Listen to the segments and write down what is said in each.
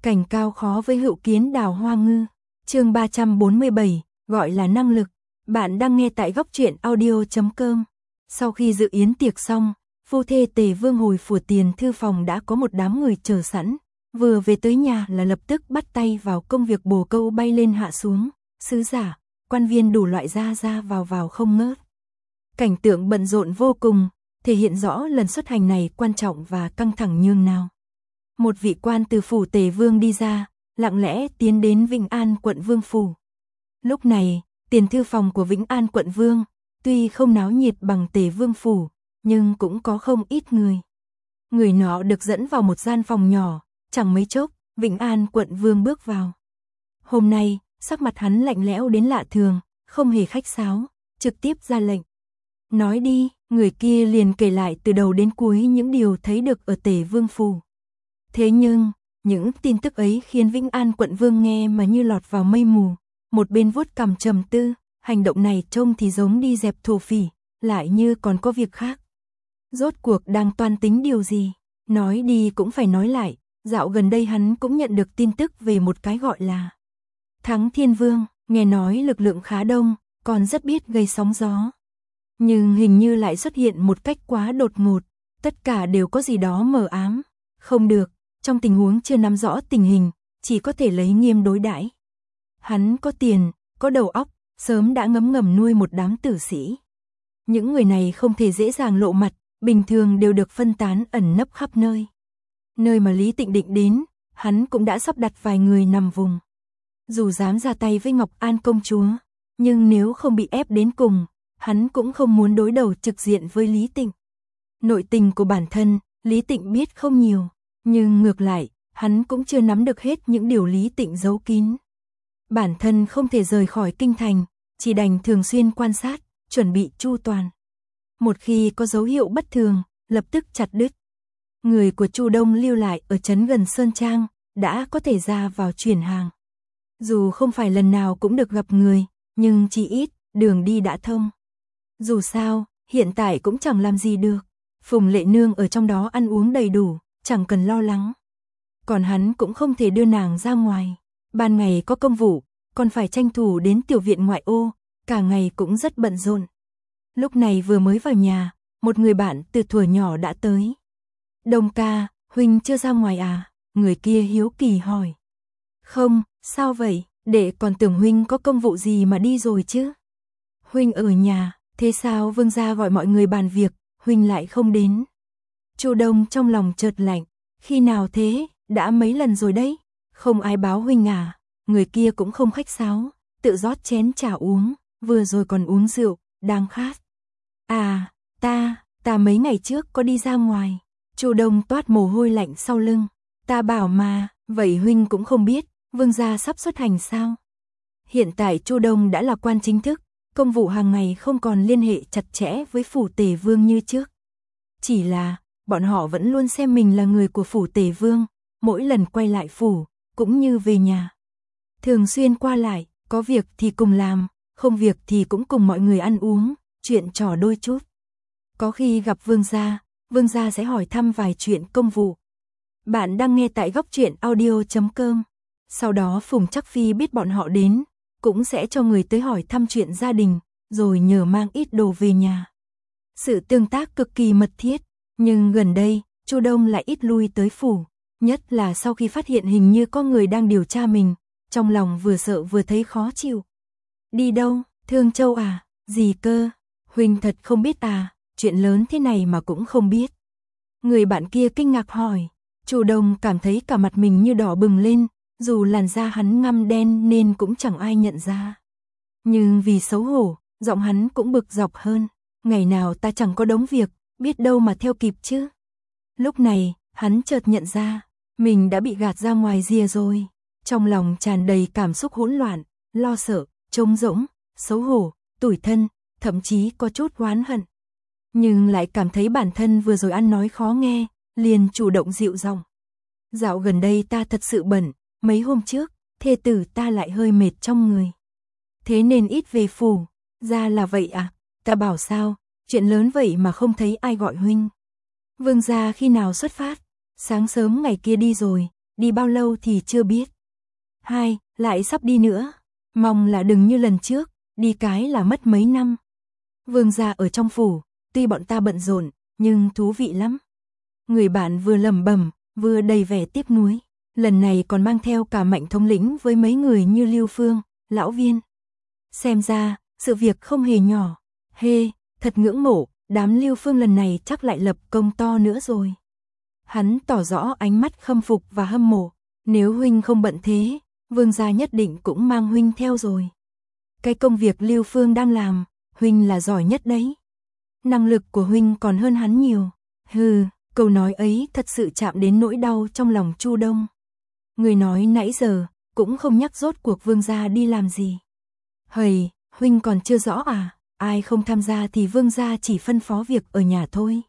Cảnh cao khó với hữu kiến đào hoa ngư. Chương 347, gọi là năng lực. Bạn đang nghe tại góc truyện audio.com. Sau khi dự yến tiệc xong, phu thê Tề Vương hồi phủ tiền thư phòng đã có một đám người chờ sẵn. Vừa về tới nhà là lập tức bắt tay vào công việc bồ câu bay lên hạ xuống, sứ giả, quan viên đủ loại ra vào không ngớt. Cảnh tượng bận rộn vô cùng, thể hiện rõ lần xuất hành này quan trọng và căng thẳng nhường nào. Một vị quan từ phủ Tề Vương đi ra, lặng lẽ tiến đến Vĩnh An quận Vương phủ. Lúc này, tiền thư phòng của Vĩnh An quận Vương, tuy không náo nhiệt bằng Tề Vương phủ, nhưng cũng có không ít người. Người nọ được dẫn vào một gian phòng nhỏ, chẳng mấy chốc, Vĩnh An quận Vương bước vào. Hôm nay, sắc mặt hắn lạnh lẽo đến lạ thường, không hề khách sáo, trực tiếp ra lệnh. Nói đi, người kia liền kể lại từ đầu đến cuối những điều thấy được ở Tề Vương phủ. Thế nhưng, những tin tức ấy khiến Vĩnh An quận Vương nghe mà như lọt vào mây mù, một bên vuốt cằm trầm tư, hành động này trông thì giống đi dẹp thổ phỉ, lại như còn có việc khác. Rốt cuộc đang toan tính điều gì? Nói đi cũng phải nói lại, dạo gần đây hắn cũng nhận được tin tức về một cái gọi là Thắng Thiên Vương, nghe nói lực lượng khá đông, còn rất biết gây sóng gió. Nhưng hình như lại xuất hiện một cách quá đột ngột, tất cả đều có gì đó mờ ám. Không được, trong tình huống chưa nắm rõ tình hình, chỉ có thể lấy nghiêm đối đãi. Hắn có tiền, có đầu óc, sớm đã ngấm ngầm nuôi một đám tử sĩ. Những người này không thể dễ dàng lộ mặt, bình thường đều được phân tán ẩn nấp khắp nơi. Nơi mà Lý Tịnh định đến, hắn cũng đã sắp đặt vài người nằm vùng. Dù dám ra tay với Ngọc An công chúa, nhưng nếu không bị ép đến cùng, hắn cũng không muốn đối đầu trực diện với Lý Tịnh. Nội tình của bản thân, Lý Tịnh biết không nhiều, nhưng ngược lại, hắn cũng chưa nắm được hết những điều Lý Tịnh giấu kín. Bản thân không thể rời khỏi kinh thành, chỉ đành thường xuyên quan sát, chuẩn bị chu toàn. Một khi có dấu hiệu bất thường, lập tức chặt đứt. Người của Chu Đông lưu lại ở trấn gần Sơn Trang, đã có thể ra vào chuyển hàng. Dù không phải lần nào cũng được gặp người, nhưng chỉ ít, đường đi đã thông. Dù sao, hiện tại cũng chẳng làm gì được. Phùng Lệ Nương ở trong đó ăn uống đầy đủ, chẳng cần lo lắng. Còn hắn cũng không thể đưa nàng ra ngoài. Ban ngày có công vụ, còn phải tranh thủ đến tiểu viện ngoại ô, cả ngày cũng rất bận rộn. Lúc này vừa mới vào nhà, một người bạn từ thuở nhỏ đã tới. Đông ca, huynh chưa ra ngoài à? Người kia hiếu kỳ hỏi. Không, sao vậy? Đệ còn tưởng huynh có công vụ gì mà đi rồi chứ. Huynh ở nhà, thế sao Vương gia gọi mọi người bàn việc, huynh lại không đến? Chu Đông trong lòng chợt lạnh, khi nào thế, đã mấy lần rồi đấy, không ai báo huynh à? Người kia cũng không khách sáo, tự rót chén trà uống, vừa rồi còn uống rượu, đang khát. À, ta mấy ngày trước có đi ra ngoài. Chu Đông toát mồ hôi lạnh sau lưng. Ta bảo mà, vậy huynh cũng không biết, Vương gia sắp xuất hành sao? Hiện tại Chu Đông đã là quan chính thức, công vụ hàng ngày không còn liên hệ chặt chẽ với phủ Tề Vương như trước. Chỉ là, bọn họ vẫn luôn xem mình là người của phủ Tề Vương, mỗi lần quay lại phủ, cũng như về nhà. Thường xuyên qua lại, có việc thì cùng làm, không việc thì cũng cùng mọi người ăn uống, chuyện trò đôi chút. Có khi gặp Vương gia sẽ hỏi thăm vài chuyện công vụ. Bạn đang nghe tại góc truyện audio.com. Sau đó Phùng Trắc Phi biết bọn họ đến, cũng sẽ cho người tới hỏi thăm chuyện gia đình, rồi nhờ mang ít đồ về nhà. Sự tương tác cực kỳ mật thiết, nhưng gần đây, Chu Đông lại ít lui tới phủ, nhất là sau khi phát hiện hình như có người đang điều tra mình, trong lòng vừa sợ vừa thấy khó chịu. Đi đâu, Thương Châu à, gì cơ, huynh thật không biết à, chuyện lớn thế này mà cũng không biết. Người bạn kia kinh ngạc hỏi, Chu Đông cảm thấy cả mặt mình như đỏ bừng lên, dù làn da hắn ngăm đen nên cũng chẳng ai nhận ra. Nhưng vì xấu hổ, giọng hắn cũng bực dọc hơn, ngày nào ta chẳng có đống việc, biết đâu mà theo kịp chứ. Lúc này, hắn chợt nhận ra, mình đã bị gạt ra ngoài rìa rồi, trong lòng tràn đầy cảm xúc hỗn loạn, lo sợ, trống rỗng, xấu hổ, tủi thân, thậm chí có chút oán hận. Nhưng lại cảm thấy bản thân vừa rồi ăn nói khó nghe, liền chủ động dịu giọng. Dạo gần đây ta thật sự bận, mấy hôm trước, thê tử ta lại hơi mệt trong người. Thế nên ít về phủ, ra là vậy à, ta bảo sao, chuyện lớn vậy mà không thấy ai gọi huynh. Vương gia khi nào xuất phát, sáng sớm ngày kia đi rồi, đi bao lâu thì chưa biết. 2. Lại sắp đi nữa. Mong là đừng như lần trước, đi cái là mất mấy năm. Vương gia ở trong phủ, tuy bọn ta bận rộn, nhưng thú vị lắm. Người bạn vừa lẩm bẩm, vừa đầy vẻ tiếc nuối. Lần này còn mang theo cả Mạnh thống lĩnh với mấy người như Lưu Phương, Lão Viên. Xem ra, sự việc không hề nhỏ. Thật ngưỡng mộ, đám Lưu Phương lần này chắc lại lập công to nữa rồi. Hắn tỏ rõ ánh mắt khâm phục và hâm mộ. Nếu huynh không bận thế, Vương gia nhất định cũng mang huynh theo rồi. Cái công việc Lưu Phương đang làm, huynh là giỏi nhất đấy. Năng lực của huynh còn hơn hắn nhiều. Câu nói ấy thật sự chạm đến nỗi đau trong lòng Chu Đông. Người nói nãy giờ, cũng không nhắc rốt cuộc Vương gia đi làm gì. Huynh còn chưa rõ à? Ai không tham gia thì Vương gia chỉ phân phó việc ở nhà thôi.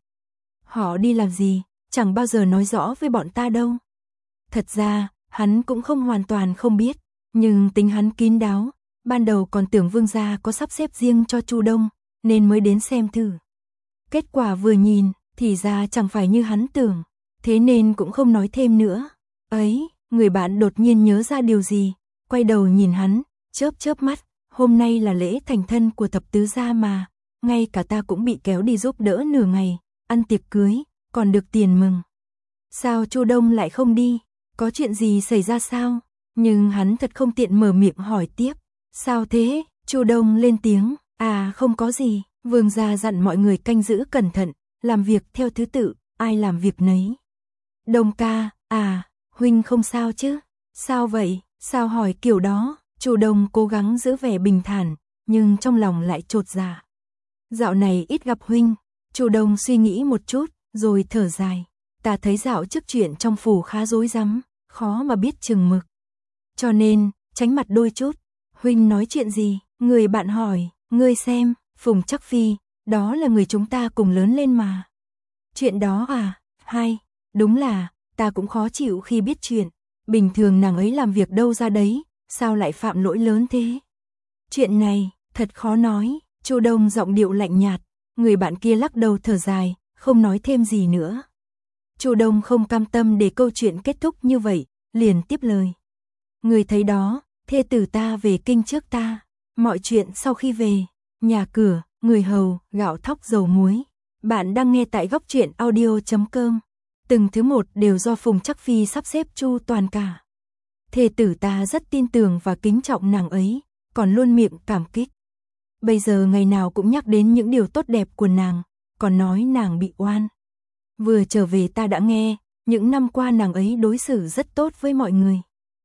Họ đi làm gì, chẳng bao giờ nói rõ với bọn ta đâu. Thật ra, hắn cũng không hoàn toàn không biết, nhưng tính hắn kín đáo, ban đầu còn tưởng Vương gia có sắp xếp riêng cho Chu Đông, nên mới đến xem thử. Kết quả vừa nhìn, thì ra chẳng phải như hắn tưởng, thế nên cũng không nói thêm nữa. Người bạn đột nhiên nhớ ra điều gì, quay đầu nhìn hắn, chớp mắt, hôm nay là lễ thành thân của thập tứ gia mà, ngay cả ta cũng bị kéo đi giúp đỡ nửa ngày, ăn tiệc cưới, còn được tiền mừng. Sao Chu Đông lại không đi? Có chuyện gì xảy ra sao? Nhưng hắn thật không tiện mở miệng hỏi tiếp. Sao thế? Chu Đông lên tiếng. Không có gì. Vương gia dặn mọi người canh giữ cẩn thận, làm việc theo thứ tự, ai làm việc nấy. Đông ca, huynh không sao chứ? Sao vậy? Sao hỏi kiểu đó? Chu Đông cố gắng giữ vẻ bình thản, nhưng trong lòng lại chột dạ. Dạo này ít gặp huynh. Chu Đông suy nghĩ một chút, rồi thở dài. Ta thấy dạo trước chuyện trong phủ khá rối rắm, khó mà biết chừng mực. Cho nên, tránh mặt đôi chút. Huynh nói chuyện gì? Người bạn hỏi. Ngươi xem, Phùng Trắc Phi, đó là người chúng ta cùng lớn lên mà. Chuyện đó à? Đúng là, ta cũng khó chịu khi biết chuyện. Bình thường nàng ấy làm việc đâu ra đấy, sao lại phạm lỗi lớn thế? Chuyện này, thật khó nói. Chu Đông giọng điệu lạnh nhạt. Người bạn kia lắc đầu thở dài, không nói thêm gì nữa. Chu Đông không cam tâm để câu chuyện kết thúc như vậy, liền tiếp lời. Người thấy đó, thê tử ta về kinh trước ta. Mọi chuyện sau khi về, nhà cửa, người hầu, gạo thóc dầu muối. Bạn đang nghe tại Góc Truyện Audio.com. Từng thứ một đều do Phùng Trắc Phi sắp xếp chu toàn cả. Thê tử ta rất tin tưởng và kính trọng nàng ấy, còn luôn miệng cảm kích. Bây giờ ngày nào cũng nhắc đến những điều tốt đẹp của nàng, còn nói nàng bị oan. Vừa trở về ta đã nghe, những năm qua nàng ấy đối xử rất tốt với mọi người.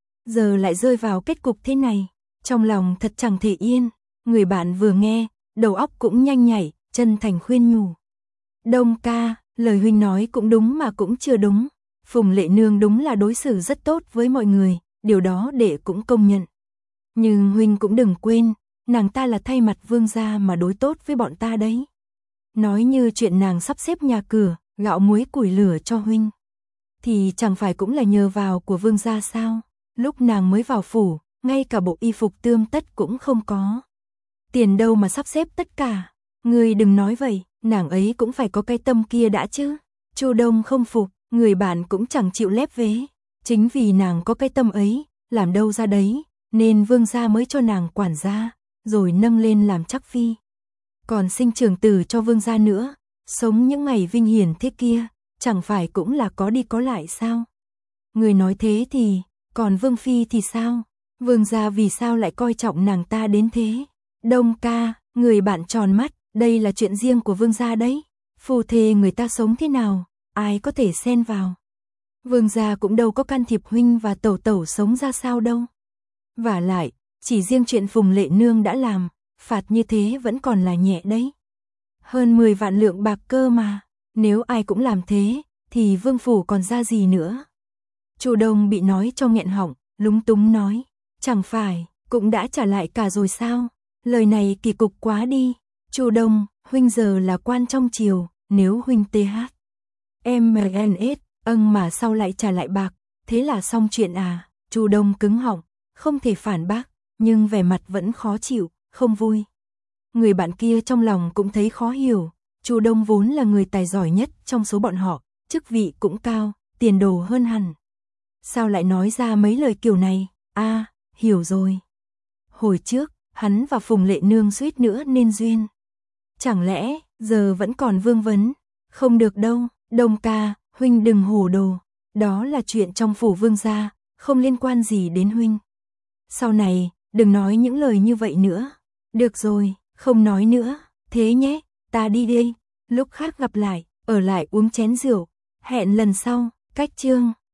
Giờ lại rơi vào kết cục thế này, trong lòng thật chẳng thể yên. Người bạn vừa nghe, đầu óc cũng nhanh nhảy, chân thành khuyên nhủ. Đông ca, lời huynh nói cũng đúng mà cũng chưa đúng. Phùng Lệ Nương đúng là đối xử rất tốt với mọi người, điều đó đệ cũng công nhận. Nhưng huynh cũng đừng quên, nàng ta là thay mặt Vương gia mà đối tốt với bọn ta đấy. Nói như chuyện nàng sắp xếp nhà cửa, gạo muối củi lửa cho huynh, thì chẳng phải cũng là nhờ vào của Vương gia sao? Lúc nàng mới vào phủ, ngay cả bộ y phục tươm tất cũng không có. Tiền đâu mà sắp xếp tất cả. Ngươi đừng nói vậy, nàng ấy cũng phải có cái tâm kia đã chứ. Chu Đông không phục, người bạn cũng chẳng chịu lép vế. Chính vì nàng có cái tâm ấy, làm đâu ra đấy, nên Vương gia mới cho nàng quản gia, rồi nâng lên làm Trắc Phi. Còn sinh trưởng tử cho Vương gia nữa, sống những ngày vinh hiển thế kia, chẳng phải cũng là có đi có lại sao? Người nói thế thì, còn Vương Phi thì sao? Vương gia vì sao lại coi trọng nàng ta đến thế? Đông ca, người bạn tròn mắt, đây là chuyện riêng của Vương gia đấy. Phu thê người ta sống thế nào, ai có thể xen vào? Vương gia cũng đâu có can thiệp huynh và tẩu tẩu sống ra sao đâu. Vả lại, chỉ riêng chuyện Phùng Lệ Nương đã làm, phạt như thế vẫn còn là nhẹ đấy. Hơn 10 vạn lượng bạc cơ mà, nếu ai cũng làm thế, thì vương phủ còn ra gì nữa. Chu Đông bị nói cho nghẹn họng, lúng túng nói, chẳng phải, cũng đã trả lại cả rồi sao? Lời này kỳ cục quá đi. Chu Đông, huynh giờ là quan trong triều, nếu huynh TH. MNS, mà sau lại trả lại bạc, thế là xong chuyện à? Chu Đông cứng họng, không thể phản bác, nhưng vẻ mặt vẫn khó chịu, không vui. Người bạn kia trong lòng cũng thấy khó hiểu, Chu Đông vốn là người tài giỏi nhất trong số bọn họ, chức vị cũng cao, tiền đồ hơn hẳn. Sao lại nói ra mấy lời kiểu này? À, hiểu rồi. Hồi trước, hắn và Phùng Lệ Nương suýt nữa nên duyên. Chẳng lẽ, giờ vẫn còn vương vấn? Không được đâu, Đông ca, huynh đừng hồ đồ. Đó là chuyện trong phủ vương gia, không liên quan gì đến huynh. Sau này, đừng nói những lời như vậy nữa. Được rồi, không nói nữa. Thế nhé, ta đi đây. Lúc khác gặp lại, ở lại uống chén rượu. Hẹn lần sau. Cách chương